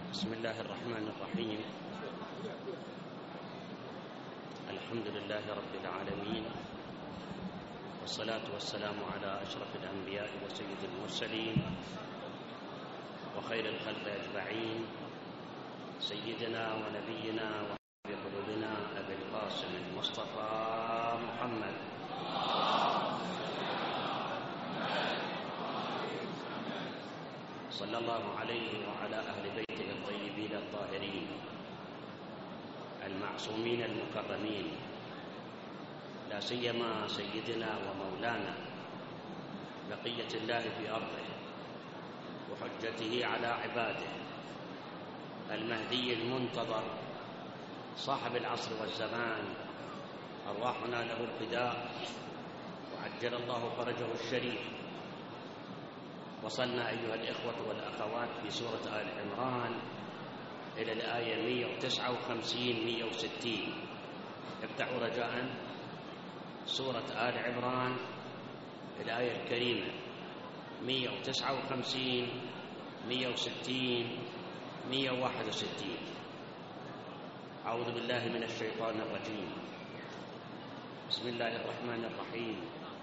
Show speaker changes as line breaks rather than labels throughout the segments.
بسم الله الرحمن الرحيم. الحمد لله رب العالمين، والصلاة والسلام على أشرف الأنبياء وسيد المرسلين وخير الخلق أجمعين، سيدنا ونبينا وحبيب قلوبنا أبي القاسم المصطفى محمد صلى الله عليه وعلى أهل بيته الطيبين الطاهرين المعصومين المكرمين، لا سيما سيدنا ومولانا بقية الله في أرضه وحجته على عباده، المهدي المنتظر صاحب العصر والزمان، أرواحنا له الفداء وعجل الله فرجه الشريف. وصلنا أيها الإخوة والأخوات في سورة آل عمران إلى الآية 159-160. افتحوا رجاء سورة آل عمران الآية الكريمة 159 160 161. أعوذ بالله من الشيطان الرجيم. بسم الله الرحمن الرحيم.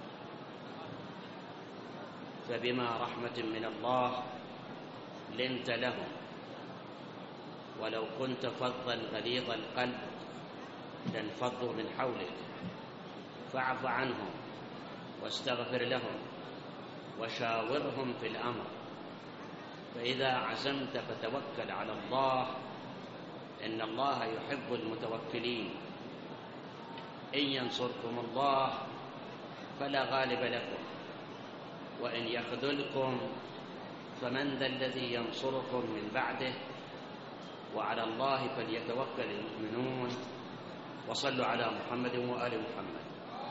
فبما رحمة من الله لنت لهم ولو كنت فظا غليظ القلب لانفضوا من حولك فاعف عنهم واستغفر لهم وشاورهم في الأمر فإذا عزمت فتوكل على الله إن الله يحب المتوكلين. إن ينصركم الله فلا غالب لكم وإن يخذلكم فمن ذا الذي ينصركم من بعده وعلى الله فليتوكل المؤمنون. وصلوا على محمد وآل محمد.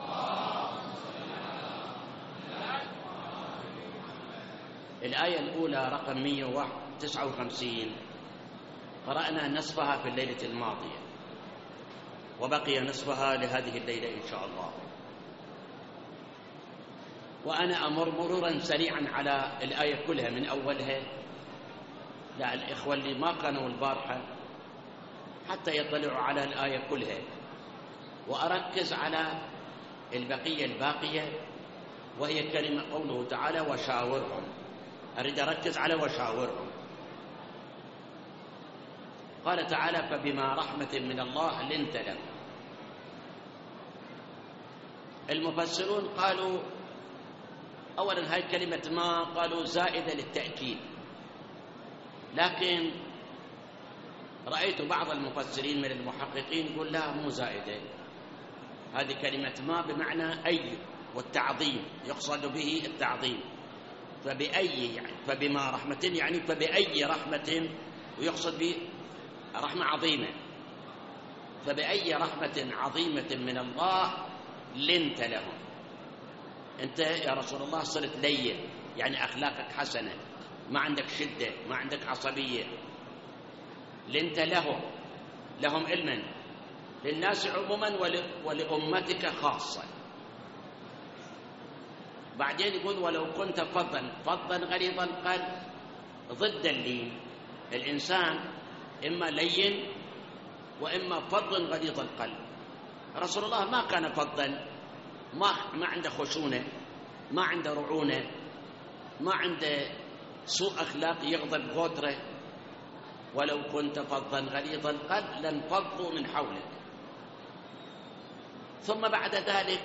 الآية الأولى رقم 159 قرأنا نصفها في الليلة الماضية وبقي نصفها لهذه الليلة إن شاء الله. وأنا أمر مرورا سريعا على الآية كلها من أولها لا الإخوة اللي ما كانوا البارحة حتى يطلعوا على الآية كلها، وأركز على البقية الباقية وهي كلمة قوله تعالى وشاورهم. أريد أركز على وشاورهم. قال تعالى فبما رحمة من الله لنت لهم. المفسرون قالوا أولا هاي كلمة ما قالوا زائدة للتأكيد، لكن رأيت بعض المفسرين من المحققين يقول لا مو زائدة، هذه كلمة ما بمعنى أي والتعظيم، يقصد به التعظيم. فبأي يعني فبما رحمة يعني فبأي رحمة، ويقصد به رحمة عظيمة. فبأي رحمة عظيمة من الله لنت لهم. أنت يا رسول الله صرت لين، يعني أخلاقك حسنة، ما عندك شدة، ما عندك عصبية. لنت لهم علما، للناس عموما ولأمتك خاصة. بعدين يقول ولو كنت فظا غليظ القلب، ضد اللين. الإنسان إما لين وإما فظ غليظ القلب. رسول الله ما كان فظا، ما عنده خشونة، ما عنده رعونة، ما عنده سوء أخلاق يغضب غدره. ولو كنت فظا غليظ القلب لانفضوا من حولك. ثم بعد ذلك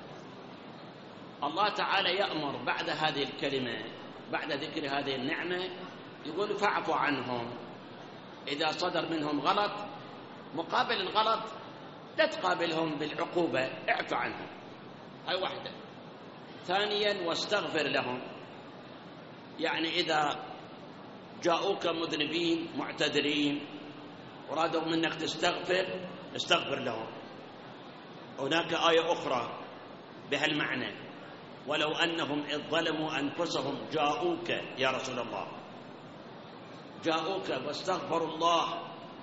الله تعالى يأمر بعد هذه الكلمة، بعد ذكر هذه النعمة، يقول فاعفوا عنهم. إذا صدر منهم غلط، مقابل الغلط لا تقابلهم بالعقوبة، اعف عنهم، هاي واحدة. ثانيا واستغفر لهم، يعني إذا جاءوك مذنبين معتذرين ورادوا منك استغفر لهم. هناك آية أخرى بهالمعنى ولو أنهم إذ ظلموا أنفسهم جاءوك يا رسول الله، جاءوك واستغفروا الله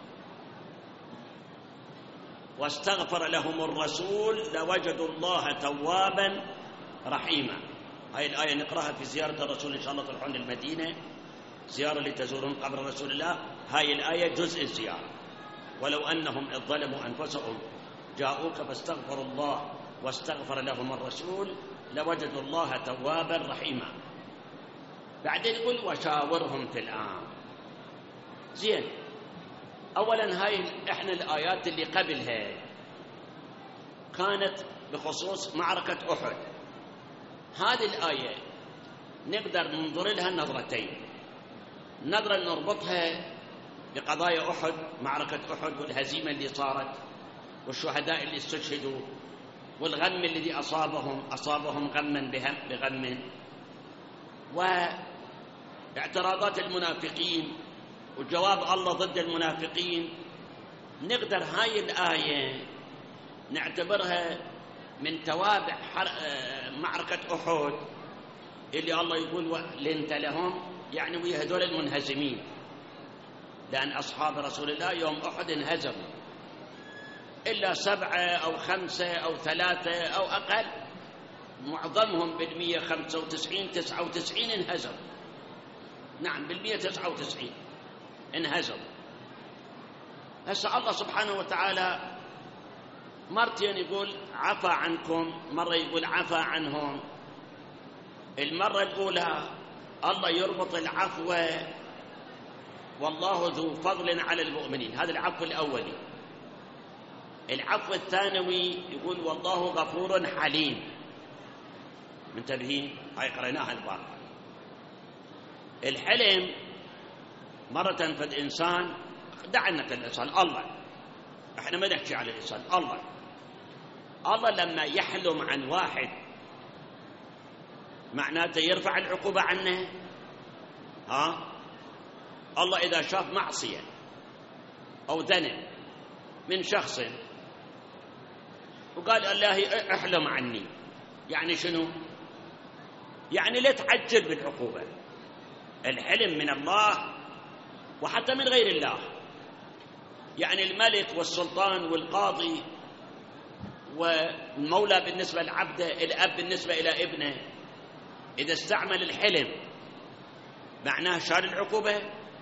واستغفر لهم الرسول لوجدوا الله توابا رحيما. هاي الآية نقرأها في زيارة الرسول إن شاء الله تروحون للمدينة زيارة لتزورون قبر رسول الله، هاي الآية جزء الزيارة. ولو أنهم إذ ظلموا أنفسهم جاءوك فاستغفروا الله واستغفر لهم الرسول لوجدوا الله توابا رحيما. بعدين يقول وشاورهم في الأمر. زين، أولا هاي إحنا الآيات اللي قبلها كانت بخصوص معركة أحد. هذه الآية نقدر ننظر لها نظرتين، نظرة نربطها بقضايا أحد، معركة أحد والهزيمة اللي صارت والشهداء اللي استشهدوا والغم الذي أصابهم غما بغم، واعتراضات المنافقين وجواب الله ضد المنافقين. نقدر هاي الآية نعتبرها من توابع معركة أحد اللي الله يقول لنت لهم، يعني ويا هذول المنهزمين، لأن أصحاب رسول الله يوم أحد انهزموا إلا 7 أو 5 أو 3 أو أقل، معظمهم بال195 99 انهزموا. نعم بال199 انهزموا. هسه الله سبحانه وتعالى مرتين يقول عفى عنكم، مرة يقول عفى عنهم. المرة الأولى الله يربط العفو والله ذو فضل على المؤمنين، هذا العفو الأولي. العفو الثانوي يقول والله غفور حليم. منتبهين؟ هاي قريناها البارحة. الحلم مرة فد إنسان، دعنا الإنسان الله، احنا ما نحكي على الإنسان، الله لما يحلم عن واحد معناته يرفع العقوبة عنه. الله إذا شاف معصية أو ذنب من شخص وقال الله احلم عني، يعني شنو؟ يعني لا تعجل بالعقوبة. الحلم من الله وحتى من غير الله، يعني الملك والسلطان والقاضي والمولى بالنسبة لعبده، الأب بالنسبة إلى ابنه، إذا استعمل الحلم معناه شال العقوبة؟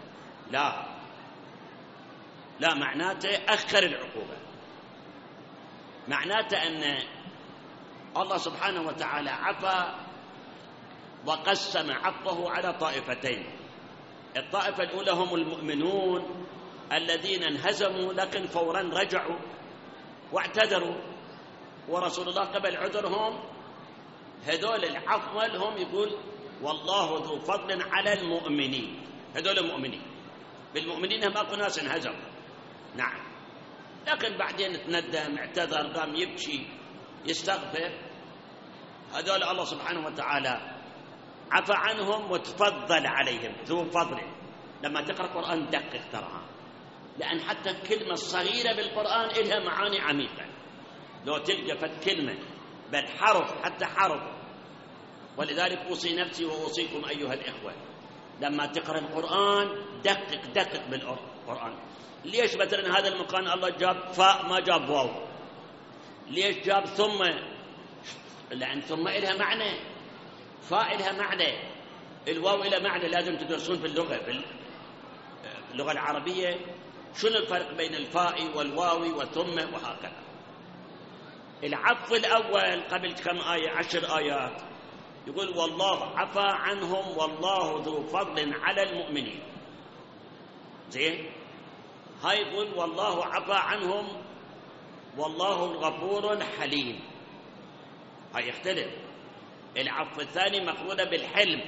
لا، معناته أخر العقوبة. معناته أن الله سبحانه وتعالى عفى وقسم عفوه على طائفتين. الطائفة الأولى هم المؤمنون الذين انهزموا لكن فورا رجعوا واعتذروا، ورسول الله قبل عذرهم. هذول العفو لهم يقول والله ذو فضل على المؤمنين، هذول مؤمنين، بالمؤمنين هم اكو ناس انهزموا. نعم، لكن بعدين تندم اعتذر قام يبكي يستغفر، هذول الله سبحانه وتعالى عفى عنهم وتفضل عليهم ذو فضل. لما تقرأ القرآن دقق تراها، لأن حتى الكلمة الصغيرة بالقرآن إلها معاني عميقة. لو تلقى فت كلمة بل حرف، حتى حرف. ولذلك أوصي نفسي وأوصيكم أيها الإخوة لما تقرأ القرآن دقق بالقرآن. ليش مثلا هذا المكان الله جاب فاء ما جاب واو؟ ليش جاب ثم؟ لأن ثم إلها معنى، فاء إلها معنى، الواو إلها معنى. لازم تدرسون في اللغة العربية شنو الفرق بين الفاء والواو وثم وهكذا. العفو الأول قبل كم آية، 10 آيات، يقول والله عفى عنهم والله ذو فضل على المؤمنين. زين، هاي يقول والله عفى عنهم والله غفور حليم، هاي يختلف. العفو الثاني مقرونة بالحلم،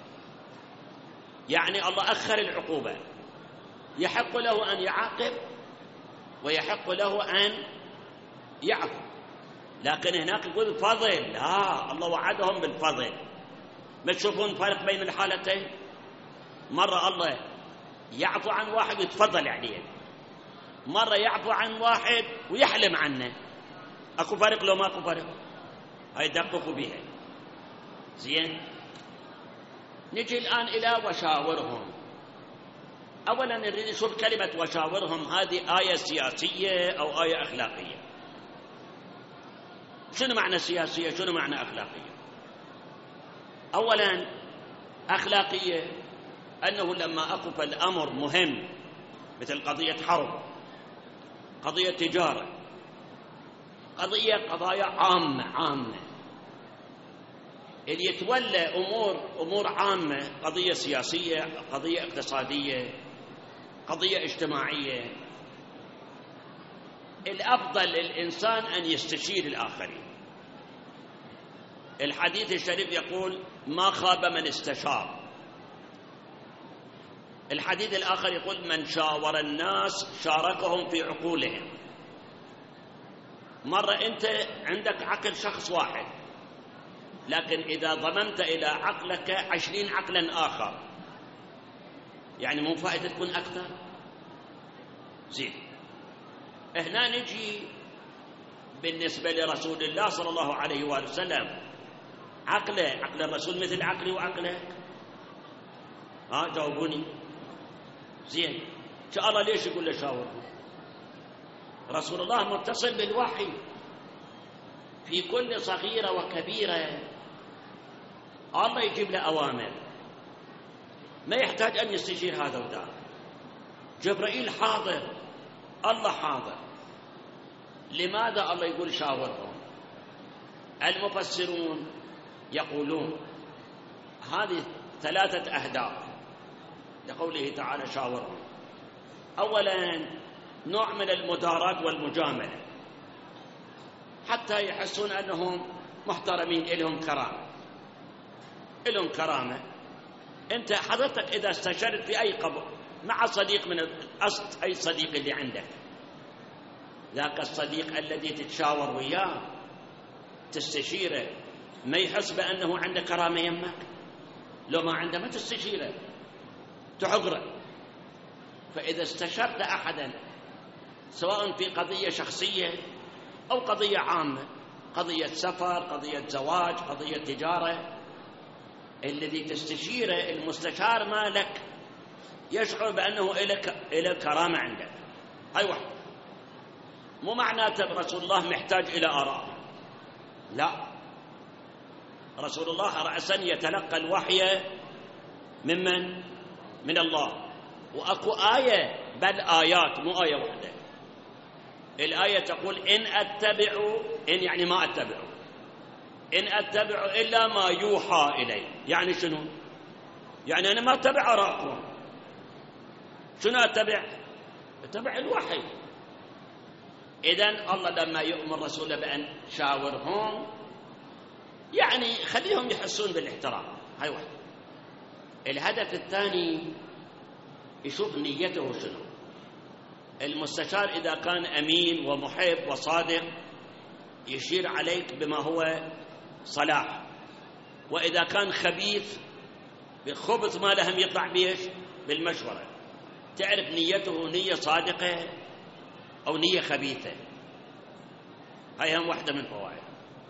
يعني الله أخر العقوبة، يحق له أن يعاقب ويحق له أن يعفو. لكن هناك يقول فضل، لا، الله وعدهم بالفضل. ما تشوفون فرق بين الحالتين؟ مرة الله يعفو عن واحد ويتفضل عليه، مرة يعفو عن واحد ويحلم عنه. أكو فرق لو ما أكو فرق؟ هاي دققوا بها. زين، نجي الآن إلى وشاورهم. أولا نريد نشوف كلمة وشاورهم، هذه آية سياسية أو آية أخلاقية؟ شنو معنى سياسية؟ شنو معنى أخلاقية؟ أولا أخلاقية أنه لما أقف الأمر مهم مثل قضية حرب، قضية تجارة، قضايا عامة اللي يتولى أمور عامة، قضية سياسية، قضية اقتصادية، قضية اجتماعية، الأفضل للإنسان أن يستشير الآخرين. الحديث الشريف يقول ما خاب من استشار. الحديث الآخر يقول من شاور الناس شاركهم في عقولهم. مرة أنت عندك عقل شخص واحد، لكن إذا ضممت إلى عقلك 20 عقلا آخر، يعني مو فائدة تكون أكثر؟ زين، هنا نجي بالنسبة لرسول الله صلى الله عليه وآله وسلم، عقل الرسول مثل عقلي وعقلك؟ جاوبوني. زين، شاء الله ليش يقول له شاورهم؟ رسول الله متصل بالوحي في كل صغيرة وكبيرة، الله يجيب له أوامر، ما يحتاج أن يستشير هذا وذاك. جبرائيل حاضر، الله حاضر. لماذا الله يقول شاورهم؟ المفسرون يقولون هذه 3 أهداف لقوله تعالى شاورهم. أولا نوع من المداراة والمجاملة حتى يحسون أنهم محترمين، إلهم كرامة. أنت حضرتك إذا استشرت في أي قبر مع صديق من الأصل، أي صديق اللي عندك، ذاك الصديق الذي تتشاور وياه تستشيره، ما يحس بأنه عنده كرامة يمك؟ لو ما عنده ما تستشيره، تحضره. فإذا استشرت أحدا سواء في قضية شخصية أو قضية عامة، قضية سفر، قضية زواج، قضية تجارة، الذي تستشيره المستشار مالك يشعر بأنه إلى كرامة عندك. هاي واحد. مو معناته رسول الله محتاج إلى آراء، لا، رسول الله رأسا يتلقى الوحي ممن؟ من الله. وأكو آية، بل آيات، مو آية واحدة. الآية تقول إن يعني ما أتبع، إن أتبع إلا ما يوحى إلي. يعني شنو؟ يعني أنا ما أتبع آراءكم. شنو أتبع؟ أتبع الوحي. إذن الله لما يؤمر رسوله بأن شاورهم، يعني خليهم يحسون بالاحترام. هاي واحد. الهدف الثاني يشوف نيته شنو. المستشار إذا كان أمين ومحب وصادق يشير عليك بما هو صلاح، وإذا كان خبيث بالخبث ما لهم يطلع بيش بالمشورة. تعرف نيته نية صادقة أو نية خبيثة. هاي هم واحدة من فوائد.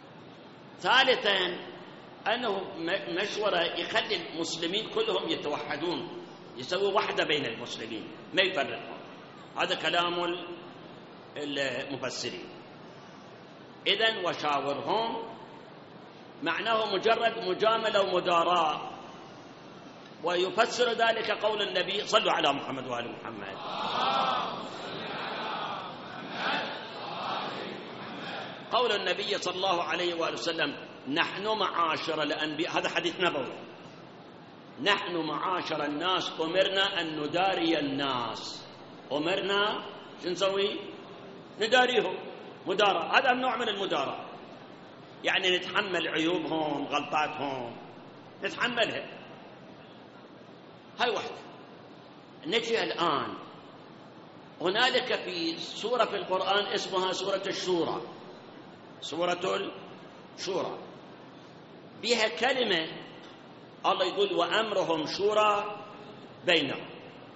ثالثا أنه مشورة يخلي المسلمين كلهم يتوحدون، يسوي وحدة بين المسلمين، ما يفرقون. هذا كلام المفسرين. إذن وشاورهم معناه مجرد مجاملة ومداراة. ويفسر ذلك قول النبي صلوا على محمد وآل محمد. قول النبي صلى الله عليه وآله وسلم نحن معاشر الأنبياء، هذا حديث نبوي، نحن معاشر الناس أمرنا أن نداري الناس. أمرنا شو نسوي؟ نداريهم، مدارة. هذا نوع من المدارة، يعني نتحمل عيوبهم، غلطاتهم نتحملها. هاي واحدة. نجي الآن، هنالك في سورة في القرآن اسمها سورة الشورى، سورة الشورى، بها كلمة الله يقول وأمرهم شورى بينهم.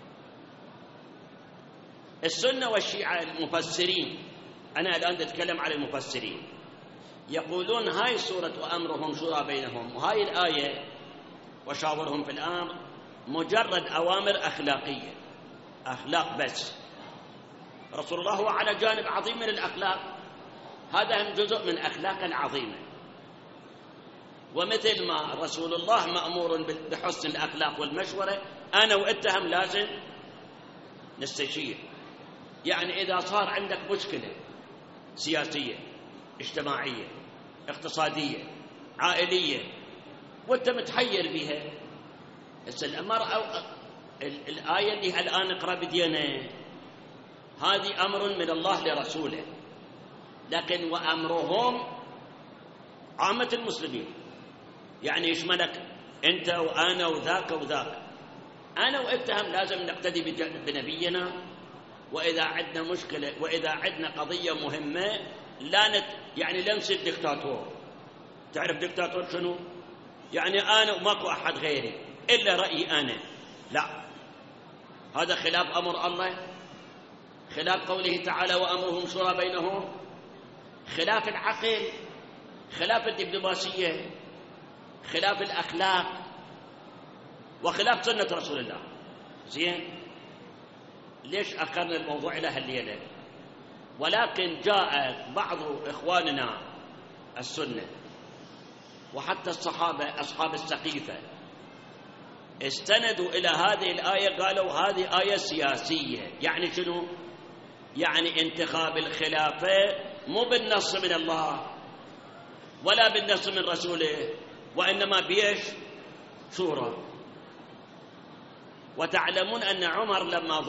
السنة والشيعة المفسرين، أنا الآن أتكلم على المفسرين، يقولون هاي سورة وأمرهم شورى بينهم وهاي الآية وشاورهم في الأمر مجرد أوامر أخلاقية، أخلاق بس. رسول الله هو على جانب عظيم من الأخلاق، هذا هم جزء من أخلاق العظيمة. ومثل ما رسول الله مأمور بحسن الأخلاق والمشورة، أنا وأتهم لازم نستشير. يعني إذا صار عندك مشكلة سياسية اجتماعية اقتصادية عائلية وأنت متحير بها، الآية اللي الآن نقرأ بدينا هذه أمر من الله لرسوله، لكن وأمرهم عامة المسلمين، يعني يشملك أنت وأنا وذاك وذاك. أنا وأنتهم لازم نقتدي بنبينا، وإذا عندنا مشكلة وإذا عندنا قضية مهمة يعني لا نصير دكتاتور. تعرف دكتاتور شنو؟ يعني أنا وماكو أحد غيري إلا رأيي أنا. لا، هذا خلاف أمر الله، خلاف قوله تعالى وأمرهم شورى بينهم، خلاف العقل، خلاف الدبلوماسية، خلاف الأخلاق، وخلاف سنة رسول الله. زين، ليش أخرنا الموضوع إلى هالليلة؟ ولكن جاء بعض إخواننا السنة وحتى الصحابة أصحاب السقيفة استندوا إلى هذه الآية، قالوا هذه آية سياسية. يعني شنو؟ يعني انتخاب الخلافة مو بالنص من الله ولا بالنص من رسوله، وإنما بيش شورى. وتعلمون أن عمر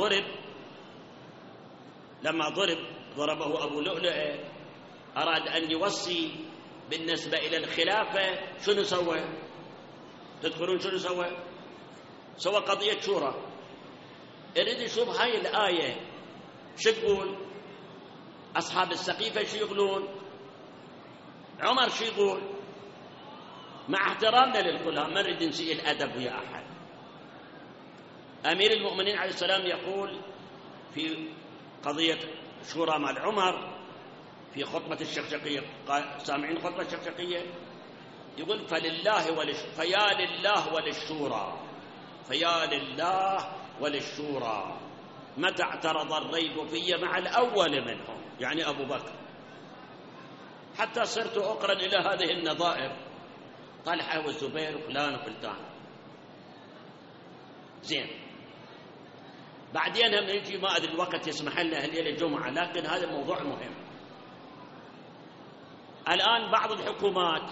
لما ضربه أبو لؤلؤة أراد أن يوصي بالنسبة إلى الخلافة، شنو سوى؟ تذكرون شنو سوى؟ سوى قضية شورى. أريد يشوف هاي الآية شو تقول، أصحاب السقيفة شو يقولون، عمر شو يقول. مع احترامنا للكل ما نريد نسيء الأدب ويا أحد. أمير المؤمنين عليه السلام يقول في قضية شورى مع عمر في خطبة الشقشقية، سامعين خطبة الشقشقية؟ يقول فيا لله وللشورى، فيا لله وللشورى متى اعترض الريب في مع الأول منهم، يعني أبو بكر، حتى صرت أقرن إلى هذه النظائر، طلحة والزبير وفلان وفلتان. زين، بعدين هم يجي، ما أدري الوقت يسمح لنا الليلة الجمعة، لكن هذا موضوع مهم. الآن بعض الحكومات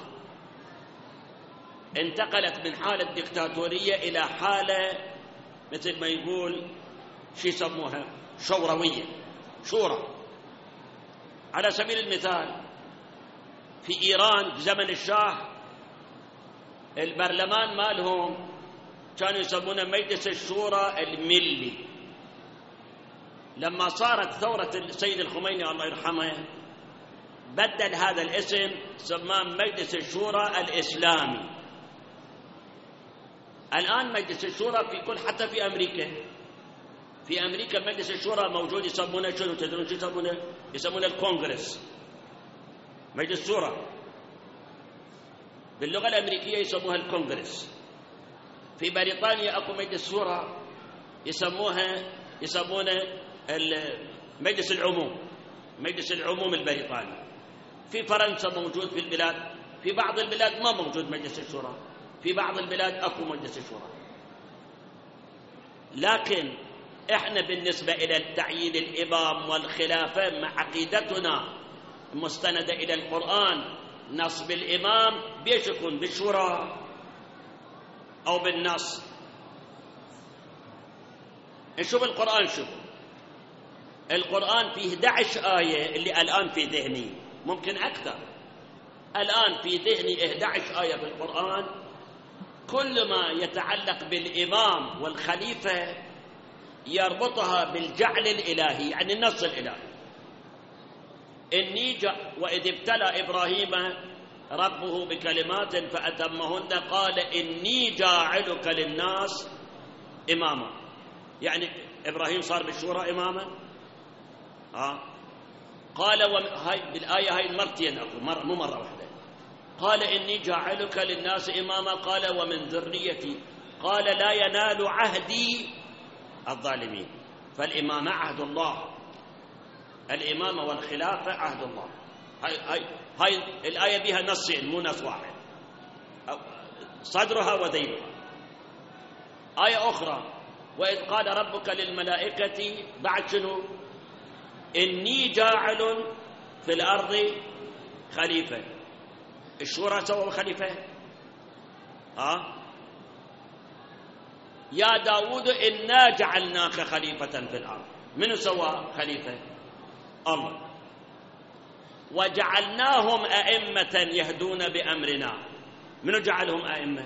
انتقلت من حالة ديكتاتورية إلى حالة مثل ما يقول شو يسموها شوروية، شورى. على سبيل المثال في إيران في زمن الشاه البرلمان مالهم كانوا يسمونه مجلس الشورى الملي. لما صارت ثورة السيد الخميني الله يرحمه بدل هذا الاسم، سماه مجلس الشورى الإسلامي. الآن مجلس الشورى في كل، حتى في أمريكا، في أمريكا مجلس الشورى موجود، يسمونه شنو؟ تدرون شو يسمونه؟ يسمونه الكونغرس، مجلس الشورى باللغة الأمريكية يسموها الكونغرس. في بريطانيا أكو مجلس شورى يسمونه مجلس العموم، مجلس العموم البريطاني. في فرنسا موجود، في البلاد، في بعض البلاد ما موجود مجلس الشورى، في بعض البلاد أكو مجلس الشورى. لكن إحنا بالنسبة إلى تعيين الإمام والخلافة مع عقيدتنا مستندة إلى القرآن، نصب الإمام بيش يكون بالشورى أو بالنص. نشوف القرآن، شوف القرآن فيه 11 آية اللي الآن في ذهني، ممكن أكثر. الآن في ذهني 11 آية بالقرآن كل ما يتعلق بالإمام والخليفة يربطها بالجعل الإلهي، يعني النص الإلهي. وإذ ابتلى إبراهيم ربه بكلمات فأتمهن قال إني جاعلك للناس إماما. يعني إبراهيم صار بالشورى إماما. قال هاي بالآية هاي مرتين أكو، مو مرة واحدة. قال إني جاعلك للناس إماما، قال ومن ذريتي، قال لا ينال عهدي الظالمين. فالإمامة عهد الله، الإمامة والخلافة عهد الله. هاي الآية بها نصين مو نص واحد، صدرها وذيلها. آية أخرى وإذ قال ربك للملائكة بعد شنو؟ إني جاعل في الأرض خليفة. الشورى سووا خليفة. يا داود إنا جعلناك خليفة في الأرض. من سوى خليفة؟ الله. وجعلناهم أئمة يهدون بأمرنا. من جعلهم أئمة؟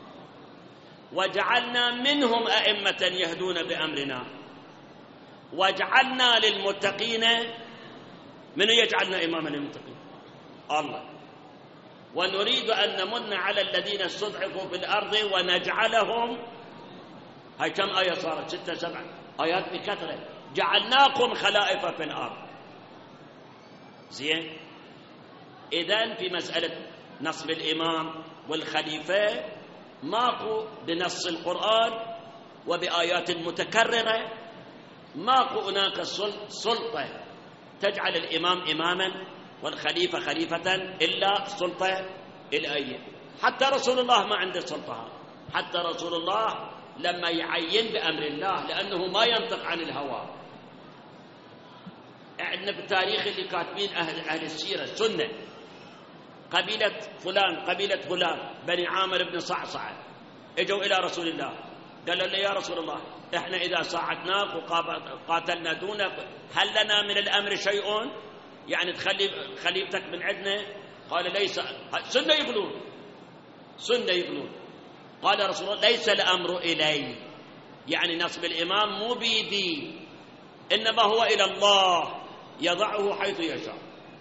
وجعلنا منهم أئمة يهدون بأمرنا. وجعلنا للمتقين. من يجعلنا إماما للمتقين؟ الله. ونريد أن نمن على الذين استضعفوا في الأرض ونجعلهم. هاي كم آية صارت؟ 6 7 آيات بكثرة. جعلناكم خلائف في الأرض. زين. إذن في مسألة نصب الإمام والخليفة ماكو بنص القرآن وبآيات متكررة، ماكو هناك سلطة تجعل الإمام إماما والخليفة خليفة إلا السلطة الآية. حتى رسول الله ما عنده سلطة. حتى رسول الله لما يعين بأمر الله، لأنه ما ينطق عن الهوى. عندنا بالتاريخ اللي كاتبين أهل السيرة السنة، قبيلة فلان بني عامر بن صعصعة اجوا إلى رسول الله قالوا له يا رسول الله احنا إذا ساعدناك وقاتلنا دونك هل لنا من الأمر شيء؟ يعني تخلي خليفتك من عندنا؟ قال ليس. سنة يقولون. قال رسول الله ليس الأمر إلي، يعني نصب الإمام مو بيدي، إنما هو إلى الله يضعه حيث يشاء.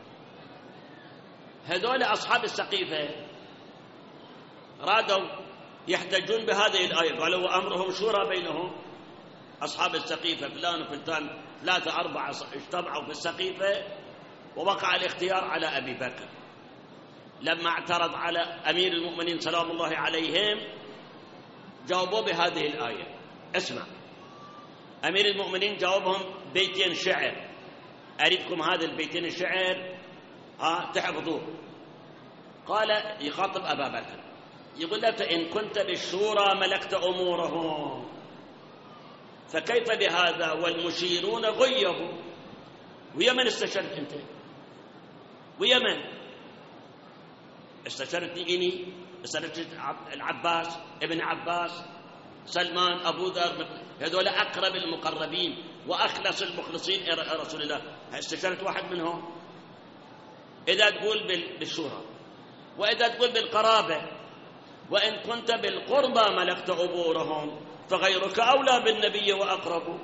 هذول أصحاب السقيفة رادوا يحتجون بهذه الآية، قالوا وأمرهم شورى بينهم. أصحاب السقيفة فلان وفلان 3 4 اجتمعوا في السقيفة، ووقع الاختيار على أبي بكر. لما اعترض على أمير المؤمنين سلام الله عليهم جاوبوا بهذه الآية. اسمع، أمير المؤمنين جاوبهم بيتين شعر، أريدكم هذا البيتين الشعر تحفظوه. قال يخاطب أبا بكر يقول له فإن كنت بالشورى ملكت أمورهم فكيف بهذا والمشيرون غيبوا. ويا من استشرت أنت؟ ويا من استشرتني؟ إني استشرت العباس ابن عباس، سلمان، أبو ذر، هذول أقرب المقربين وأخلص المخلصين إلى رسول الله. استشرت واحد منهم؟ إذا تقول بالشورى، وإذا تقول بالقرابة، وإن كنت بالقربى ملكت أبورهم فغيرك أولى بالنبي وأقرب.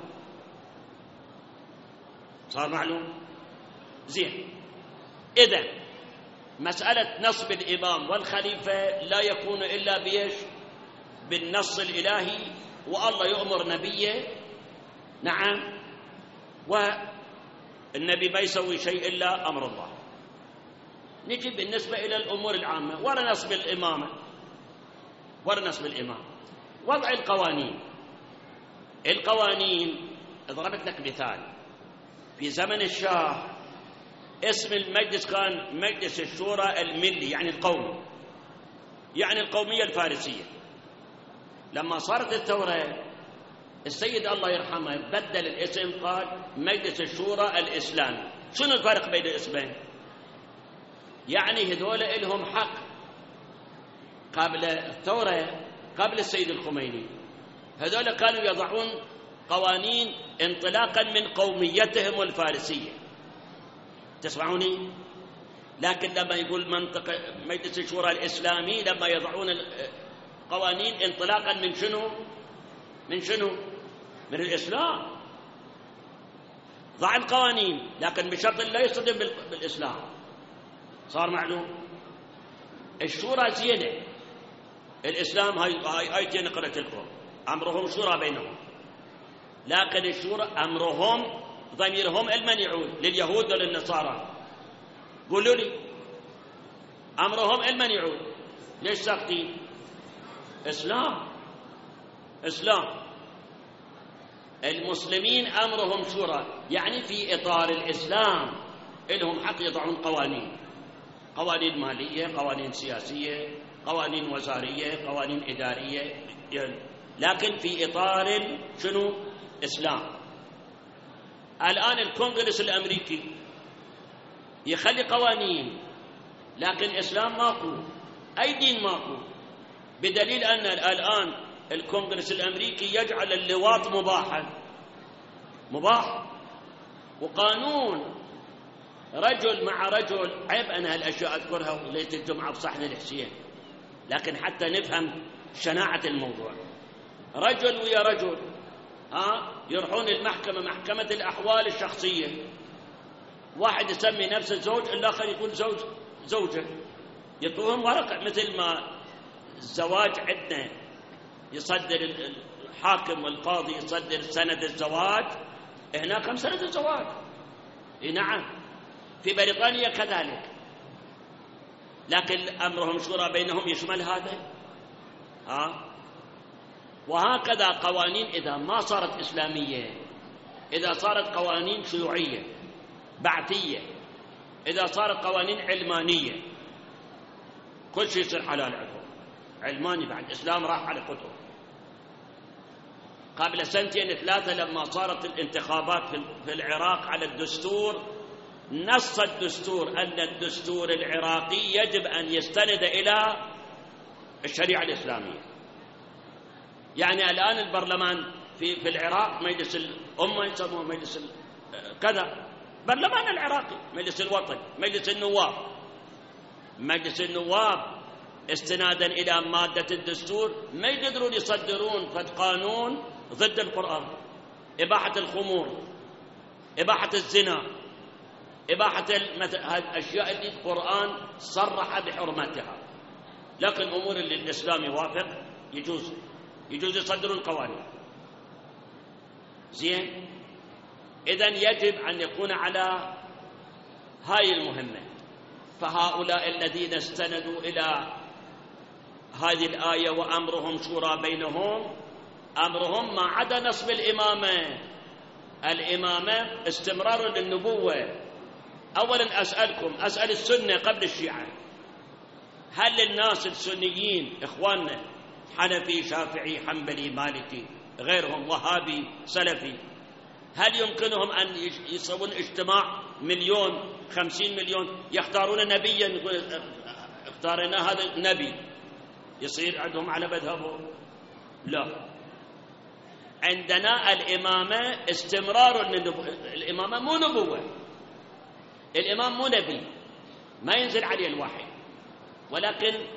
صار معلوم؟ زين. إذن مسألة نصب الإمام والخليفة لا يكون إلا بيش؟ بالنص الإلهي، والله يؤمر نبيه. نعم. والنبي ما يسوي شيء إلا أمر الله. نجي بالنسبة إلى الأمور العامة ولا نصب الإمامة ولا نصب الإمام. وضع القوانين ضربت لك مثال. في زمن الشاه اسم المجلس كان مجلس الشورى الملي، يعني القومي، يعني القومية الفارسية. لما صارت الثورة السيد الله يرحمه بدل الاسم، قال مجلس الشورى الإسلامي. شنو الفرق بين الاسمين؟ يعني هذول لهم حق قبل الثورة، قبل السيد الخميني، هذول كانوا يضعون قوانين انطلاقا من قوميتهم الفارسية. تسمعوني؟ لكن لما يقول منطقة مجلس الشورى الإسلامي، لما يضعون قوانين انطلاقا من شنو؟ من الإسلام. ضع القوانين لكن بشرط لا يصطدم بالإسلام. صار معلوم؟ الشورى زينة. الإسلام هاي آيتين قرأت لكم، أمرهم شورى بينهم. لكن الشورى أمرهم ضميرهم لمن يعود؟ لليهود وللنصارى؟ قولوا لي، أمرهم لمن يعود؟ ليش ساكتين؟ إسلام. المسلمين أمرهم شورى، يعني في إطار الإسلام لهم حق يضعون قوانين مالية، قوانين سياسية، قوانين وزارية، قوانين إدارية. لكن في إطار شنو؟ إسلام. الآن الكونغرس الأمريكي يخلي قوانين، لكن إسلام ماكو، أي دين ماكو، بدليل أن الآن الكونغرس الأمريكي يجعل اللواط مباح، وقانون رجل مع رجل. عيب أنا هالأشياء أذكرها ليلة الجمعة بصحن الحسين، لكن حتى نفهم شناعة الموضوع. رجل ويا رجل يروحون المحكمة، محكمة الأحوال الشخصية، واحد يسمي نفسه زوج، الآخر يقول زوجة، يعطوهم ورقة مثل ما الزواج عندنا يصدر الحاكم والقاضي يصدر سند الزواج، هناك هم سند الزواج. نعم، في بريطانيا كذلك، لكن أمرهم شورى بينهم يشمل هذا. وهكذا قوانين إذا ما صارت إسلامية، إذا صارت قوانين شيوعية بعثية، إذا صارت قوانين علمانية، كل شيء يصير حلال عندهم. علماني بعد، إسلام راح على كتب. قبل 2-3 لما صارت الانتخابات في العراق على الدستور، نص الدستور أن الدستور العراقي يجب أن يستند إلى الشريعة الإسلامية. يعني الآن البرلمان في العراق، مجلس الأمة يسموه مجلس كذا، برلمان العراقي، مجلس الوطن، مجلس النواب استنادا إلى مادة الدستور ما يقدرون يصدرون قانون ضد القرآن. إباحة الخمور، إباحة الزنا، إباحة الأشياء اللي القرآن صرح بحرمتها، لكن أمور اللي الإسلام يوافق يجوز يصدرون قوانين. زين، إذن يجب أن يكون على هاي المهمة. فهؤلاء الذين استندوا إلى هذه الآية وأمرهم شورى بينهم، أمرهم ما عدا نصب الإمامة استمرار للنبوة. أولا أسأل السنة قبل الشيعة، هل الناس السنيين إخواننا حنفي شافعي حنبلي مالكي غيرهم وهابي سلفي، هل يمكنهم أن يسوون اجتماع 1,000,000 50,000,000 يختارون نبيا يقول اختارنا هذا نبي يصير عندهم على مذهبه؟ لا، عندنا الإمامة استمرار للنبوة. الإمامة مو نبوة، الإمام مو نبي ما ينزل عليه الوحي، ولكن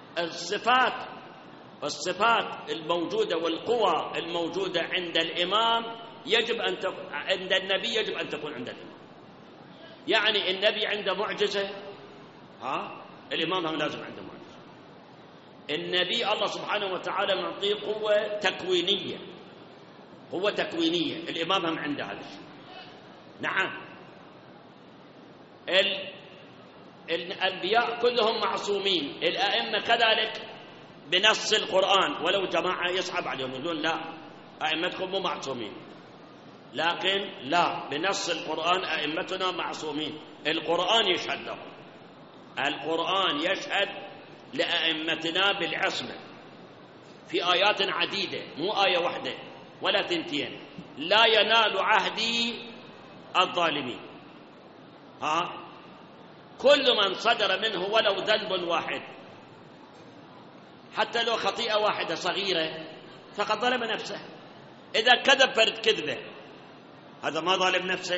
الصفات الموجودة والقوى الموجودة عند الإمام يجب أن تكون عند النبي، يجب أن تكون عند الإمام. يعني النبي عنده معجزة، الإمام هم لازم عنده معجزة. النبي الله سبحانه وتعالى معطيه قوة تكوينية، الإمام هم عنده هذا الشيء. نعم، الأنبياء كلهم معصومين، الأئمة كذلك بنص القرآن، ولو جماعة يصعب عليهم يقولون لا أئمتكم مو معصومين، لكن لا، بنص القرآن أئمتنا معصومين. القرآن يشهد لهم، القرآن يشهد لأئمتنا بالعصمة في آيات عديدة، مو آية واحدة ولا 2. لا ينال عهدي الظالمين. كل من صدر منه ولو ذنب واحد، حتى لو خطيئة واحدة صغيرة، فقد ظلم نفسه. إذا كذب فرد كذبة، هذا ما ظالم نفسه؟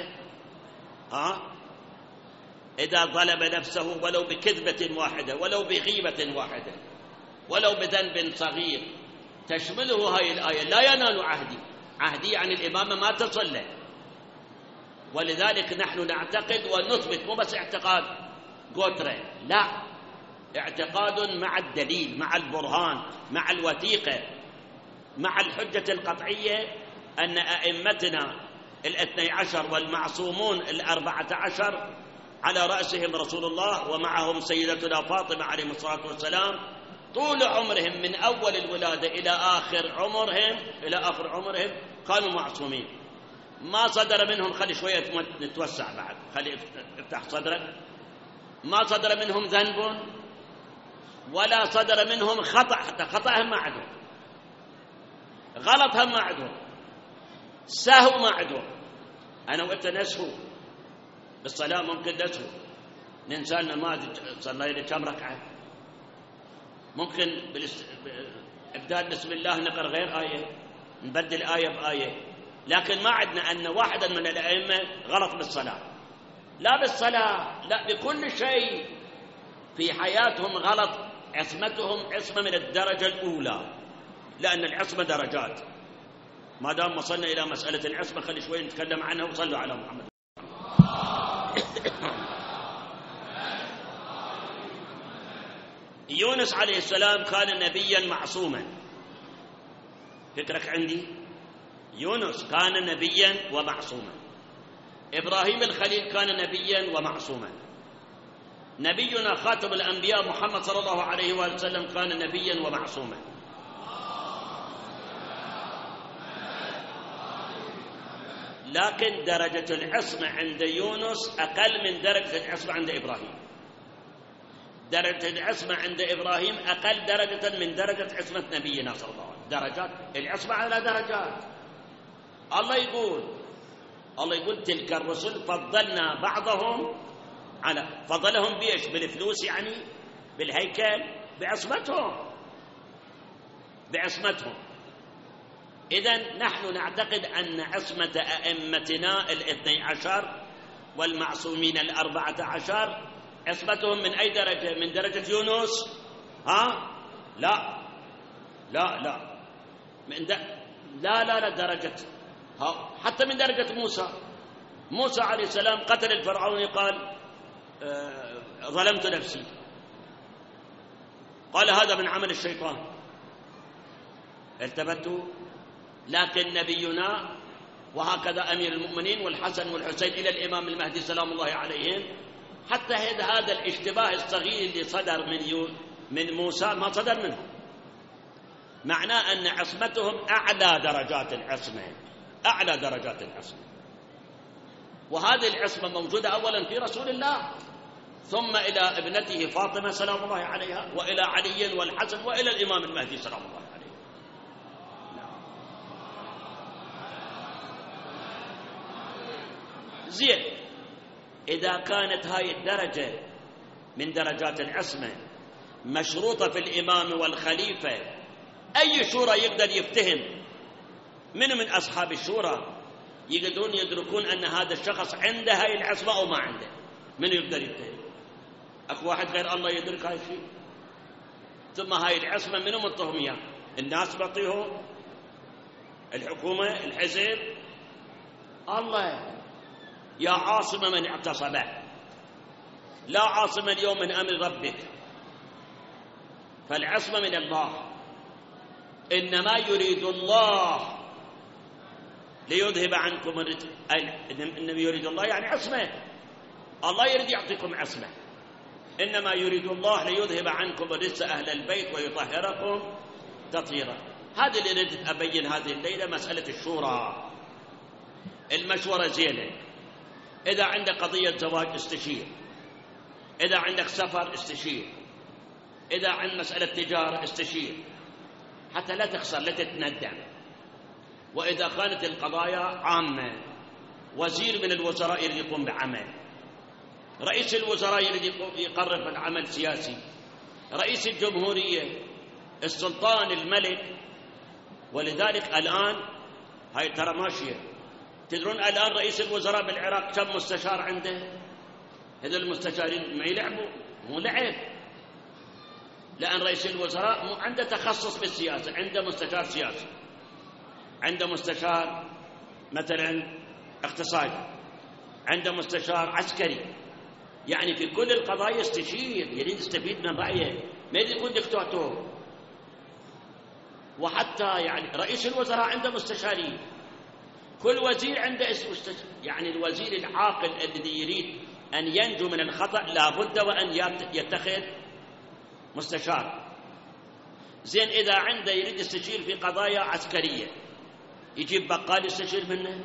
إذا ظلم نفسه ولو بكذبة واحدة، ولو بغيبة واحدة، ولو بذنب صغير، تشمله هاي الآية. لا ينال عهدي عن الإمامة ما تصل له. ولذلك نحن نعتقد ونثبت، مو بس اعتقاد قدرة، لا، اعتقاد مع الدليل، مع البرهان، مع الوثيقة، مع الحجة القطعية، أن أئمتنا 12 والمعصومون 14 على رأسهم رسول الله، ومعهم سيدتنا فاطمة عليه الصلاة والسلام، طول عمرهم من أول الولادة إلى آخر عمرهم كانوا معصومين. ما صدر منهم، خلي شوية نتوسع بعد، خلي افتح صدرك، ما صدر منهم ذنب ولا صدر منهم خطأ، حتى خطأهم ما عندهم. غلط هم معذور، سهو معذور. أنا وأنت نسهو بالصلاة، ممكن نسهو ننسى لنا ما صلينا كم ركعة، ممكن إبدال بسم الله نقرأ غير آية، نبدل آية بآية، لكن ما عندنا أن واحدا من الأئمة غلط بالصلاة، لا بالصلاة لا بكل شيء في حياتهم غلط. عصمتهم عصمة من الدرجة الأولى، لأن العصمة درجات. ما دام وصلنا إلى مسألة العصمة خلي شوي نتكلم عنها، وصلوا على محمد. يونس عليه السلام كان نبيا معصوما. فكرك عندي، يونس كان نبيا ومعصوما. إبراهيم الخليل كان نبيا ومعصوما. نبينا خاتم الأنبياء محمد صلى الله عليه وسلم كان نبيا ومعصوما. لكن درجة العصمة عند يونس أقل من درجة العصمة عند إبراهيم. درجة العصمة عند إبراهيم أقل درجة من درجة عصمة نبينا صلى الله عليه وسلم. درجات العصمة على درجات. الله يقول تلك الرسل فضلنا بعضهم على، فضلهم بإيش؟ بالفلوس يعني، بالهيكل، بعصمتهم. إذن نحن نعتقد أن عصمة أئمتنا 12 والمعصومين 14 عصمتهم من أي درجة؟ من درجة يونس؟ لا لا لا لا درجة، حتى من درجة موسى عليه السلام قتل الفرعون، قال ظلمت نفسي، قال هذا من عمل الشيطان، التفتوا. لكن نبينا وهكذا أمير المؤمنين والحسن والحسين إلى الإمام المهدي سلام الله عليهم، حتى هذا الاشتباه الصغير اللي صدر من موسى ما صدر منه، معناه أن عصمتهم أعلى درجات العصمة. وهذه العصمة موجودة أولا في رسول الله، ثم إلى ابنته فاطمة سلام الله عليها، وإلى علي والحسن، وإلى الإمام المهدي سلام الله عليه. زين، إذا كانت هاي الدرجة من درجات العصمة مشروطة في الإمام والخليفة، أي شورى يقدر يفتهم من أصحاب الشورى يقدرون يدركون أن هذا الشخص عنده هاي العصمة أو ما عنده؟ من يقدر يفتهم؟ أكو واحد غير الله يدرك هاي الشيء؟ ثم هاي العصمة منهم الطهمية، الناس بعطيهم، الحكومة، الحزب، الله. يا عاصم من اعتصبه، لا عاصم اليوم من أمر ربك، فالعصمة من الله. إنما يريد الله ليذهب عنكم الرجس، إنما يريد الله يعني عصمة، الله يريد يعطيكم عصمة. إنما يريد الله ليذهب عنكم الرجس أهل البيت ويطهركم تطهيرا. هذا اللي ردت أبين هذه الليلة، مسألة الشورى. المشورة زينة، إذا عندك قضية زواج استشير، إذا عندك سفر استشير، إذا عندك مسألة تجارة استشير، حتى لا تخسر، لا تتندم. وإذا كانت القضايا عامة، وزير من الوزراء يريد يقوم بعمل، رئيس الوزراء يريد يقرر في العمل سياسي، رئيس الجمهورية، السلطان، الملك. ولذلك الآن هاي ترى ماشية. تدرون الآن رئيس الوزراء بالعراق كم مستشار عنده؟ هذول المستشارين ما يلعبوا، مو لعب، لأن رئيس الوزراء مو عنده تخصص بالسياسة، عنده مستشار سياسي، عنده مستشار مثلا اقتصادي، عنده مستشار عسكري، يعني في كل القضايا يستشير، يريد يستفيد من رأيه، ما يريد يكون دكتاتور. وحتى يعني رئيس الوزراء عنده مستشارين، كل وزير عنده مستشار. يعني الوزير العاقل الذي يريد أن ينجو من الخطأ لابد وأن يتخذ مستشار. زين، إذا عنده يريد يستشير في قضايا عسكرية، يجيب بقال يستشير منه؟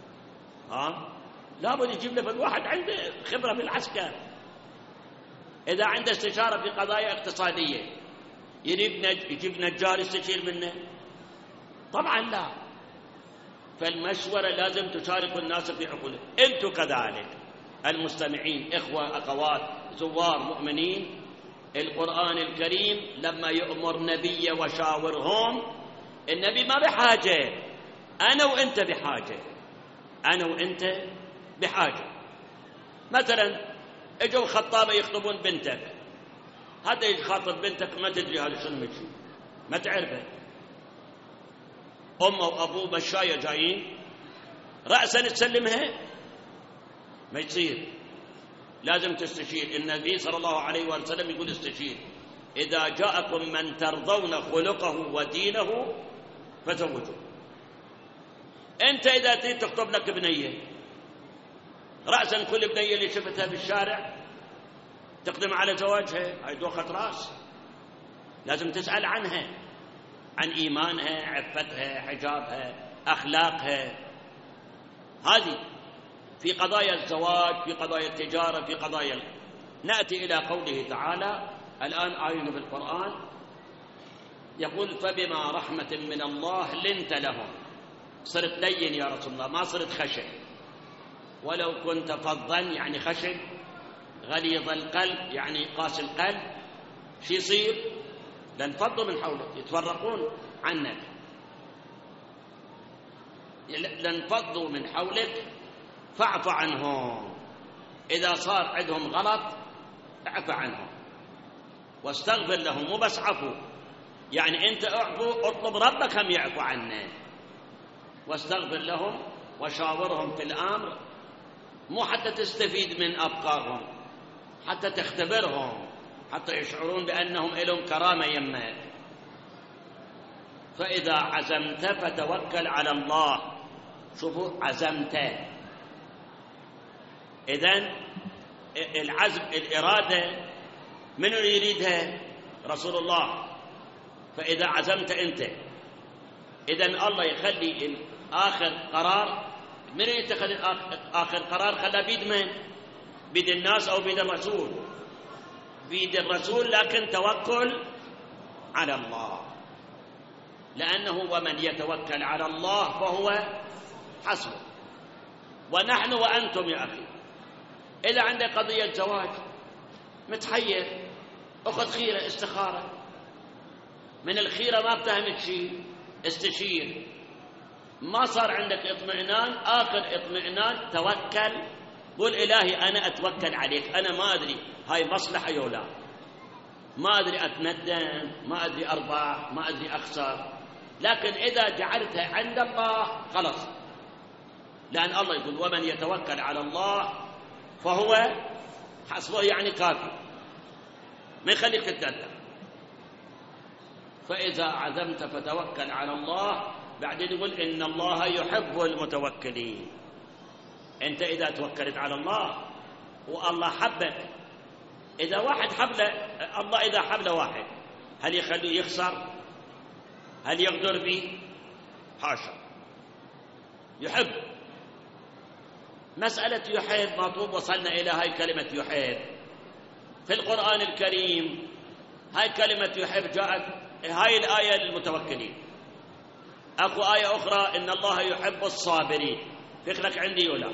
لابد يجيب له واحد عنده خبرة في العسكر. إذا عنده استشارة في قضايا اقتصادية، يجيب نجار يستشير منه؟ طبعا لا. فالمشورة لازم تشاركوا الناس في عقولهم. أنتم كذلك المستمعين، إخوة أخوات زوار مؤمنين، القرآن الكريم لما يأمر نبيه وشاورهم، النبي ما بحاجة، أنا وأنت بحاجة، أنا وأنت بحاجة. مثلا اجوا خطابة يخطبون بنتك، هذا يخاطب بنتك ما تدري هذا شنو مجي، ما تعرفه، أمه وأبوه مشاية جايين رأسا تسلمها، ما يصير، لازم تستشير. النبي صلى الله عليه وسلم يقول استشير، إذا جاءكم من ترضون خلقه ودينه فزوجوه. أنت إذا تريد تخطب لك بنية، رأسا كل بنية اللي شفتها بالشارع تقدم على زواجها، هاي دوخة رأس، لازم تسأل عنها، عن إيمانها، عفتها، حجابها، أخلاقها. هذه في قضايا الزواج، في قضايا التجارة، في قضايا. نأتي إلى قوله تعالى الآن آية في القرآن يقول فبما رحمة من الله لنت لهم، صرت لين يا رسول الله، ما صرت خشن. ولو كنت فظا يعني خشن، غليظ القلب يعني قاسي القلب، شو يصير؟ لانفضوا من حولك، يتفرقون عنك، لانفضوا من حولك فاعف عنهم. إذا صار عندهم غلط اعف عنهم واستغفر لهم، مو بس عفو يعني أنت اعفو، اطلب ربك هم يعفو عنه، واستغفر لهم وشاورهم في الأمر، مو حتى تستفيد من أفكارهم، حتى تختبرهم، حتى يشعرون بأنهم لهم كرامة يمك. فإذا عزمت فتوكل على الله. شوفوا عزمت، إذن العزم الإرادة من يريدها؟ رسول الله. فإذا عزمت أنت، إذن الله يخلي آخر قرار، من يتخذ آخر قرار؟ خلى بيد من؟ بيد الناس أو بيد الرسول؟ بيد الرسول، لكن توكل على الله، لأنه ومن يتوكل على الله فهو حسبه. ونحن وأنتم يا أخي، إذا عندك قضية زواج متحير، أخذ خيرة، استخارة، من الخيرة ما بتهمك شيء، استشير. ما صار عندك اطمئنان، آخر اطمئنان توكل، قل إلهي أنا أتوكل عليك، أنا ما أدري هاي مصلحة يولا، ما أدري أتندم، ما أدري أربح، ما أدري أخسر، لكن إذا جعلتها عند الله خلص، لأن الله يقول ومن يتوكل على الله فهو حسبه، يعني كافي، ما يخليك تتدلع. فإذا عزمت فتوكل على الله، بعدين يقول إن الله يحب المتوكلين. أنت إذا توكلت على الله والله حبك، إذا واحد حبله الله، إذا حبله واحد هل يخليه يخسر؟ هل يقدر به؟ حاشا، يحب. مسألة يحب مطلوب، وصلنا إلى هاي كلمة يحب في القرآن الكريم. هاي كلمة يحب جاءت، هاي الآية للمتوكلين. أكو آية أخرى إن الله يحب الصابرين، فكرك عندي ولا؟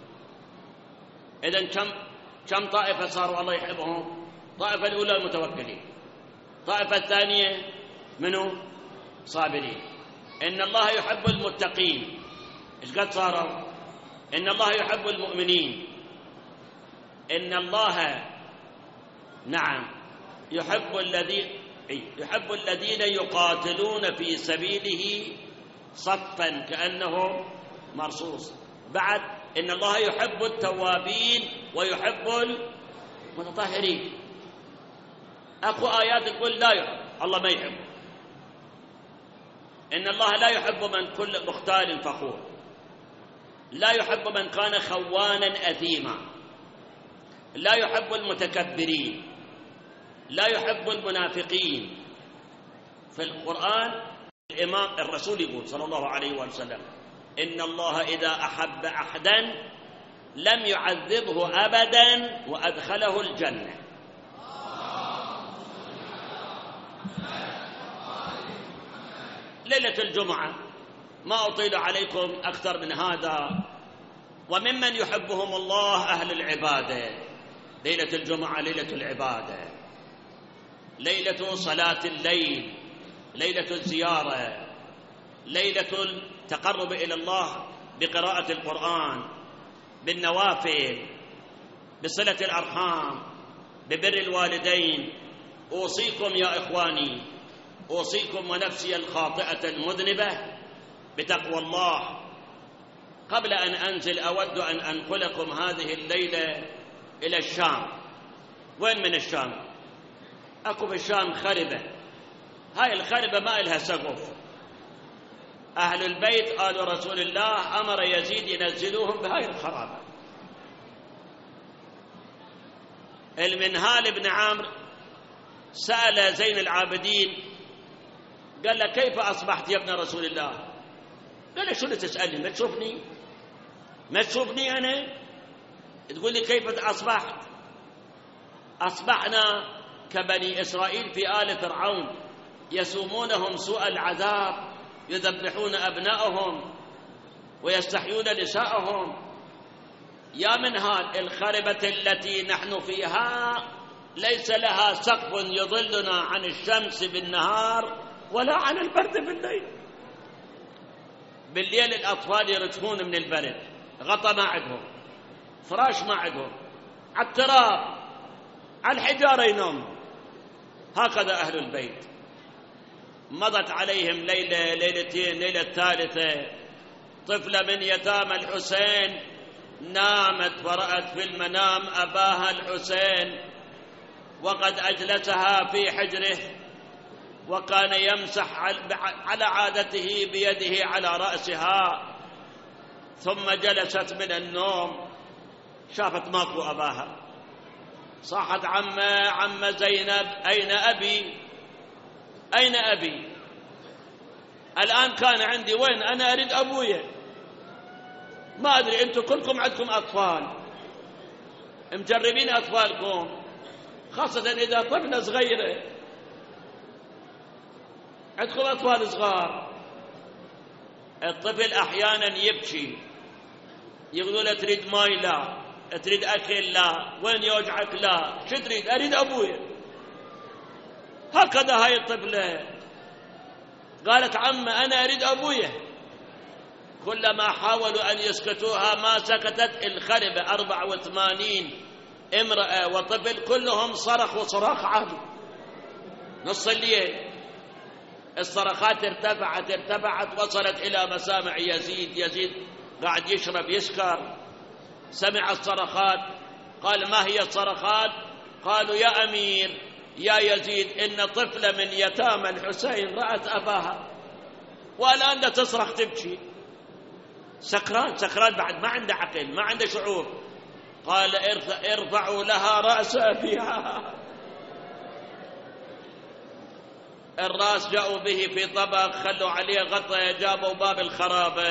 إذن كم طائفة صاروا الله يحبهم؟ طائفة الأولى المتوكلين، طائفة الثانية منو؟ صابرين. إن الله يحب المتقين، إيش قد صاروا؟ إن الله يحب المؤمنين، إن الله نعم يحب الذين يقاتلون في سبيله صفا كأنه مرصوص. بعد إن الله يحب التوابين ويحب المتطهرين. أكو آيات تقول لا يحب، الله ما يحب. إن الله لا يحب من كل مختال فخور، لا يحب من كان خوانا أثيما، لا يحب المتكبرين، لا يحب المنافقين. في القرآن الإمام الرسول يقول صلى الله عليه وسلم إن الله إذا أحب أحدا لم يعذبه أبدا وأدخله الجنة. ليلة الجمعة، ما أطيل عليكم أكثر من هذا. وممن يحبهم الله أهل العبادة. ليلة الجمعة ليلة العبادة، ليلة صلاة الليل، ليلة الزيارة، ليلة التقرب إلى الله بقراءة القرآن، بالنوافل، بصلة الأرحام، ببر الوالدين. أوصيكم يا إخواني، أوصيكم ونفسي الخاطئة المذنبة بتقوى الله. قبل أن أنزل أود أن أنقلكم هذه الليلة إلى الشام. وين من الشام؟ أكو في الشام خربة. هاي الخربة ما إلها سقف. أهل البيت قالوا رسول الله أمر يزيد ينزلوهم بهاي الخرابة. المنهال بن عمرو سأل زين العابدين، قال له كيف أصبحت يا ابن رسول الله؟ قال له شو اللي تسألني؟ ما تشوفني؟ ما تشوفني أنا؟ تقول لي كيف أصبحت؟ أصبحنا كبني إسرائيل في آل فرعون، يسومونهم سوء العذاب، يذبحون أبنائهم ويستحيون نساءهم. يا منهال، الخربة التي نحن فيها ليس لها سقف يظلنا عن الشمس بالنهار ولا عن البرد بالليل. بالليل الأطفال يرتفون من البرد، غطى ما عندهم، فراش ما عندهم، على التراب على الحجارة ينامون. هكذا أهل البيت. مضت عليهم ليلة، ليلتين، ليلة ثالثة، طفلة من يتامى الحسين نامت ورأت في المنام أباها الحسين وقد أجلسها في حجره، وكان يمسح على عادته بيده على رأسها. ثم جلست من النوم، شافت ماكو أباها، صاحت عم زينب أين أبي؟ أين أبي؟ الآن كان عندي، وين؟ أنا أريد أبويا. ما أدري، أنتم كلكم عندكم أطفال، مجربين أطفالكم، خاصة إذا طفلة صغيرة، عندكم أطفال صغار. الطفل أحيانا يبكي، يقولوا له تريد ماي؟ لا. تريد أكل؟ لا. وين يوجعك؟ لا. شو تريد؟ أريد أبويا. هكذا هاي الطفلة قالت عم أنا أريد أبويا. كلما حاولوا أن يسكتوها ما سكتت. الخربة 84 امرأة وطفل كلهم صرخوا صراخ عالي نص الليل. الصرخات ارتفعت وصلت إلى مسامع يزيد. يزيد قاعد يشرب يسكر، سمع الصرخات، قال ما هي الصرخات؟ قالوا يا أمير يا يزيد إن طفلة من يتامى الحسين رأت أباها والآن لا تصرخ تبكي. سكران بعد، ما عنده عقل، ما عنده شعور. قال ارفعوا لها رأس أبيها. الرأس جاءوا به في طبق، خلوا عليه غطاء، جابوا باب الخرابة.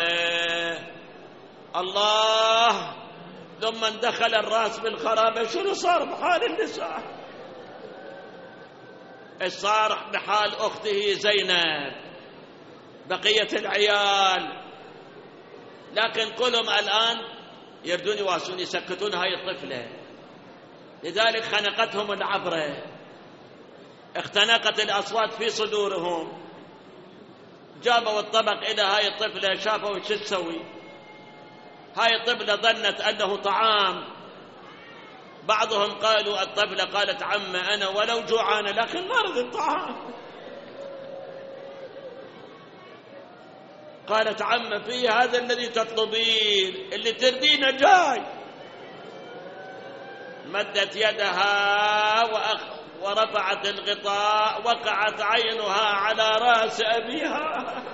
الله، ثم دخل الرأس بالخرابة شنو صار بحال النساء؟ صار بحال أخته زينب، بقية العيال. لكن كلهم الآن يردون يواسون يسكتون هاي الطفلة. لذلك خنقتهم العبرة، اختنقت الأصوات في صدورهم. جابوا الطبق إلى هاي الطفلة، شافوا شو تسوي. هاي الطفلة ظنت أنه طعام. بعضهم قالوا الطفلة قالت عم أنا ولو جوعانة لكن ما أريد الطعام. قالت عم في هذا الذي تطلبين، اللي تردينه جاي. مدت يدها ورفعت الغطاء، وقعت عينها على رأس أبيها.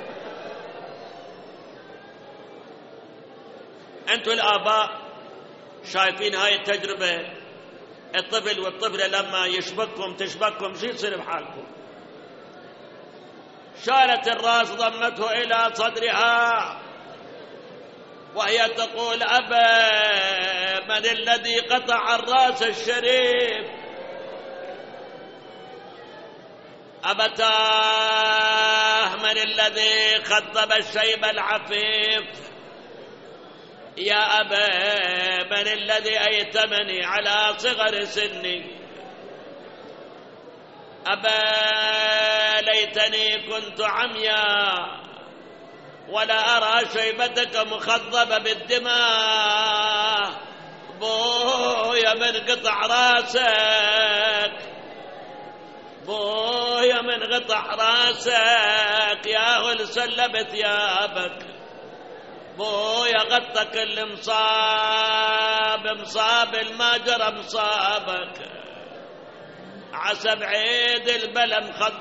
أنتم الآباء شايفين هاي التجربة. الطفل والطفلة لما تشبككم شو يصير بحالكم؟ شالت الرأس ضمته إلى صدرها وهي تقول أبا من الذي قطع الرأس الشريف؟ أبتاه من الذي خطب الشيب العفيف؟ يا أبا من الذي أيتمني على صغر سني؟ أبا ليتني كنت عميا ولا أرى شيبتك مخضبة بالدماء. بويا من قطع راسك، بويا من قطع راسك يا هل سلبت ثيابك. بويا غطى كل مصاب، مصاب الماجرة مصابك. عسب عيد البلا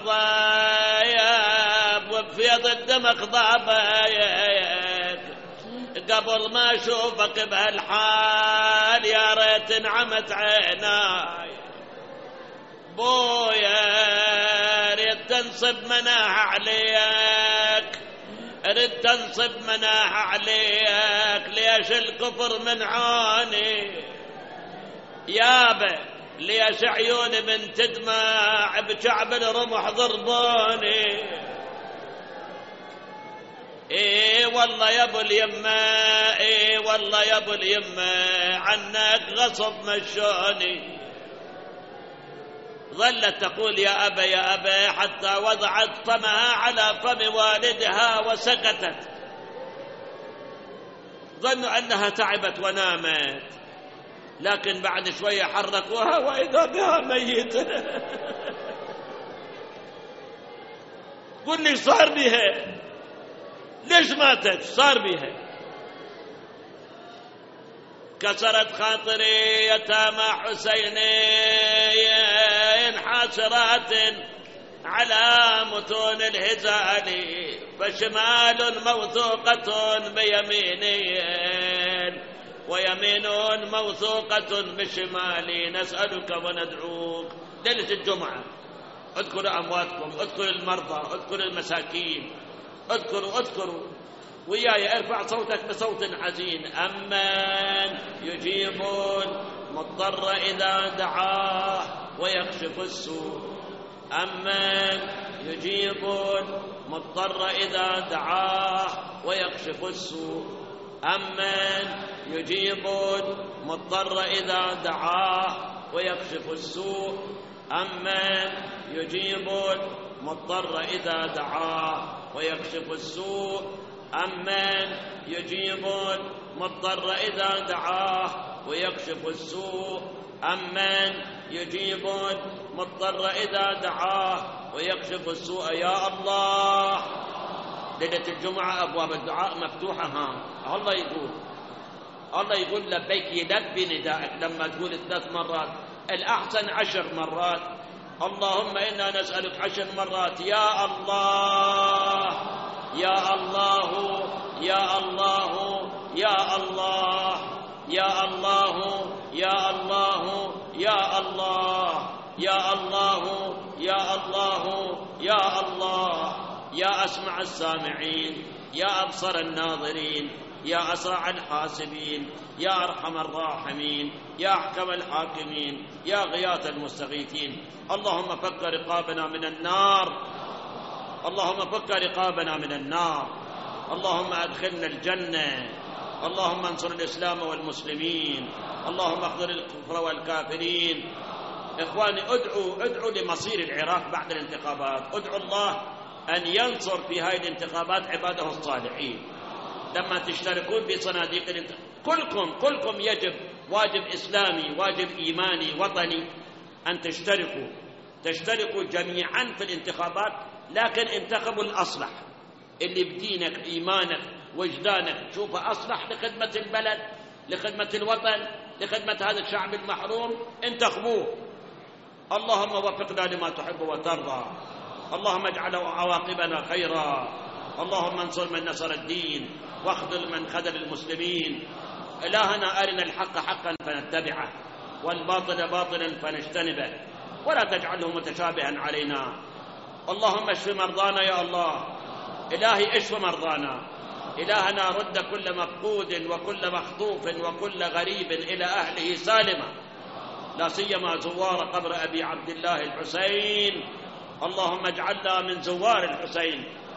مخضايب وبفيض الدم خضابك. قبل ما اشوفك بهالحال يا ريت انعمت عيناي. بويا ريت تنصب مناح عليك، ريت تنصب مناح عليك. ليش الكفر من عوني يابا؟ ليش عيوني من تدمع بشعب الرمح ضربوني؟ ايه والله يا ابو اليمه، ايه والله يا ابو اليمه عنك غصب مشوني. ظلت تقول يا أبا يا أبا حتى وضعت فمها على فم والدها وسكتت. ظنوا أنها تعبت ونامت، لكن بعد شوية حركوها وإذا بها ميتة. قل لي صار بها؟ ليش ماتت؟ صار بها؟ كسرت خاطري يتامى حسينين حاسرات على متون الهزال، فشمال موثوقة بيمينين ويمين موثوقة بشمالي. نسألك وندعوك ليلة الجمعة اذكروا أمواتكم، اذكروا المرضى، اذكروا المساكين، اذكروا وياي. ارفع صوتك بصوت حزين. أمن يجيب المضطر إذا دعاه ويكشف السوء. أمن يجيب المضطر إذا دعاه ويكشف السوء. أمن يجيب المضطر إذا دعاه ويكشف السوء. أمن يجيب المضطر إذا دعاه ويكشف السوء. أمن يجيب المضطر إذا دعاه ويكشف السوء. أمن يجيب المضطر إذا دعاه ويكشف السوء. يا الله ليلة الجمعة أبواب الدعاء مفتوحة. الله يقول لبيك، يلبي ندائك لما تقول 3 مرات، الأحسن 10 مرات. اللهم إنا نسألك 10 مرات يا الله يا الله يا الله يا الله يا الله يا الله يا الله يا الله يا الله يا الله. يا أسمع السامعين، يا أبصر الناظرين، يا أسرع الحاسبين، يا أرحم الراحمين، يا أحكم الحاكمين، يا غياث المستغيثين. اللهم فك رقابنا من النار، اللهم فك رقابنا من النار، اللهم أدخلنا الجنة، اللهم انصر الإسلام والمسلمين، اللهم اخذل الكفر والكافرين. إخواني ادعوا لمصير العراق بعد الانتخابات. ادعوا الله أن ينصر في هذه الانتخابات عباده الصالحين. لما تشتركون بصناديق الانتخابات كلكم يجب واجب إسلامي، واجب إيماني وطني أن تشتركوا جميعا في الانتخابات، لكن انتخبوا الأصلح اللي بدينك إيمانك وجدانك تشوفه أصلح لخدمة البلد، لخدمة الوطن، لخدمة هذا الشعب المحروم، انتخبوه. اللهم وفقنا لما تحب وترضى، اللهم اجعل عواقبنا خيرا، اللهم انصر من نصر الدين واخذل من خذل المسلمين. إلهنا أرنا الحق حقا فنتبعه والباطل باطلا فنجتنبه، ولا تجعله متشابها علينا. اللهم اشف مرضانا يا الله، إلهي اشف مرضانا. إلهنا رد كل مفقود وكل مخطوف وكل غريب إلى أهله سالما، لا سيما زوار قبر أبي عبد الله الحسين. اللهم اجعلنا من زوار الحسين،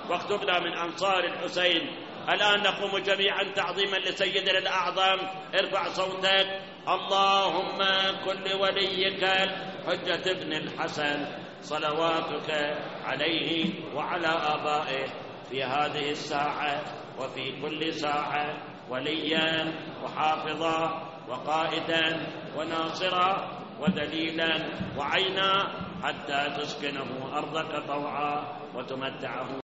واكتبنا من أنصار الحسين. الآن نقوم جميعا تعظيما لسيدنا الأعظم. ارفع صوتك. اللهم كن لوليك حجة بن الحسن صلواتك عليه وعلى آبائه في هذه الساعة وفي كل ساعة وليا وحافظا وقائدا وناصرا ودليلا وعينا، حتى تسكنه أرضك طوعا وتمتعه